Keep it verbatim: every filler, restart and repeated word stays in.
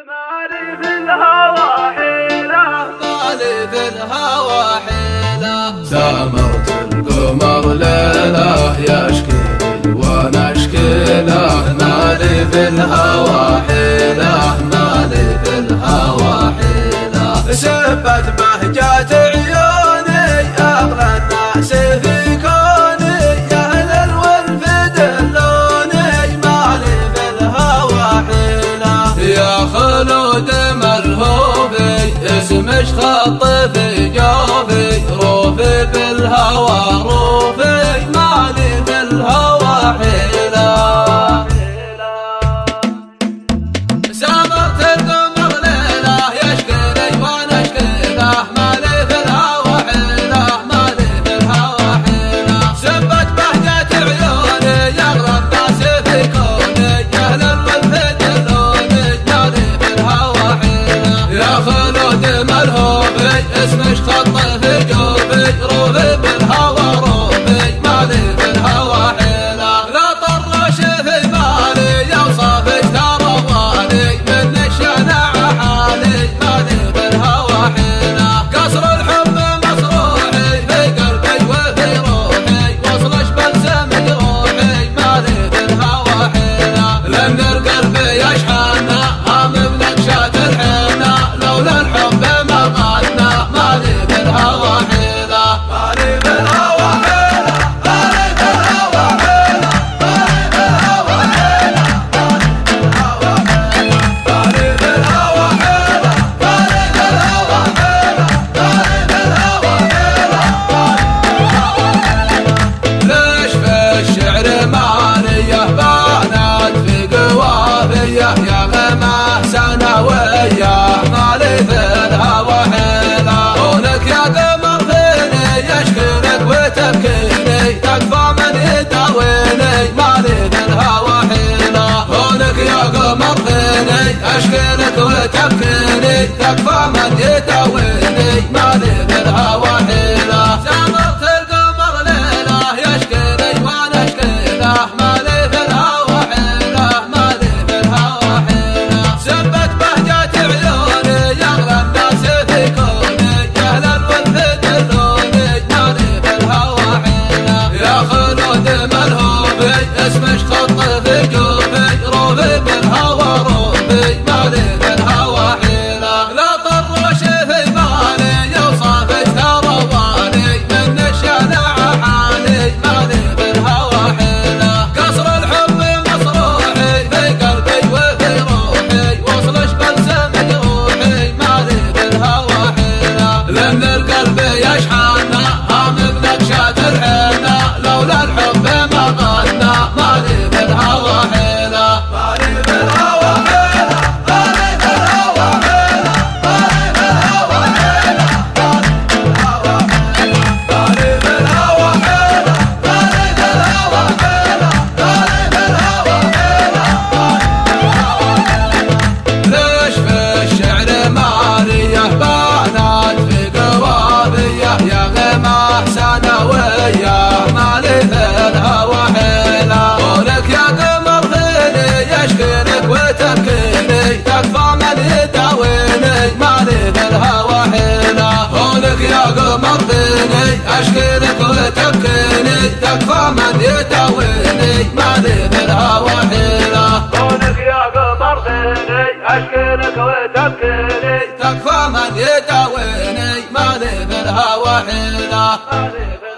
مالي في الهوى حيلة مالي في الهوى حيلة سامرت القمر ليله يشكي وانا اشكي له مالي في الهوى حيلة مالي في الهوى حيلة سبت بهجات عيوني اغلى الناس في كوني يا اهل الولف دلوني مالي في الهوى حيلة يا خلود ملهوبي اسمش خط في جوفي روفي بالهوى روفي مالي في الهوى حيلة سامرت القمر ليله يشكي وانا اشكي له مالي في الهوى حيلة مالي في الهوى حيلة سبت بهجة عيوني يغرى الناس في كوني يا اهل الولف دلوني مالي في الهوى حيلة يا خلود ملهوبي اسمش خط في جوفي روفي بالهوى روفي مالي في الهوى حيلة لا طرش في بالي يوصفك ترواني من الشنع حالي مالي في الهوى حيلة قصر الحب مصروحي في قلبي وفي روحي وصلش بلسم جروحي مالي في الهوى حيلة لأن القلب يشحننا هم بنقشات الحنة لولا الحب ما غنى مالي في الهوى حيلة مالي في الهوى حيلة مالي في الهوى حيلة مالي في الهوى حيلة مالي في الهوى حيلة مالي في الهوى حيلة ليش في الشعر معانيه بانت في قوافيه يا غمه سنويه مالي في الهوى حيلة كونك يا قمر فيني يشكرك وتبكيني تكفى من يداويني مالي في الهوى حيلة كونك يا قمر فيني اشكرك وتبكيني تكفى من يداويني مالي في الهوى حيلة سامرت القمر ليله يشكري وانا اشكي له مالي في الهوى حيلة مالي في الهوى حيلة سبت بهجة عيوني يغلى الناس في كوني يا اهل الولف دلوني مالي في الهوى حيلة يا خلود ملهوبي اسمش خط في جوفي روفي بالهوى روفي مالي في الهوى حيلة لا طرش في بالي يوصفك ترواني من الشنع حالي مالي في الهوى حيلة قصر الحب مصروحي في قلبي وفي روحي وصلش بلسم جروحي مالي في الهوى حيلة لأن القلب يشحننا هم بنقشات الحنة لولا الحب ما غنى مالي في الهوى حيلة مالي في الهوى حيلة مالي في الهوى حيلة مالي في الهوى حيلة مالي في الهوى حيلة مالي في الهوى حيلة مالي في الهوى حيلة ليش في الشعر معانيه بانت في قوافيه يا غمه سنويه مالي في الهوى حيلة كونك يا قمر فيني يشكرك وتبكيني تكفى من يداويني مالي في الهوى حيلة كونك يا قمر فيني اشكرك وتبكيني تكفى من يداويني مالي في الهوى حيلة كونك يا قمر فيني اشكرك وتبكيني تكفى من يداويني مالي في الهوى حيلة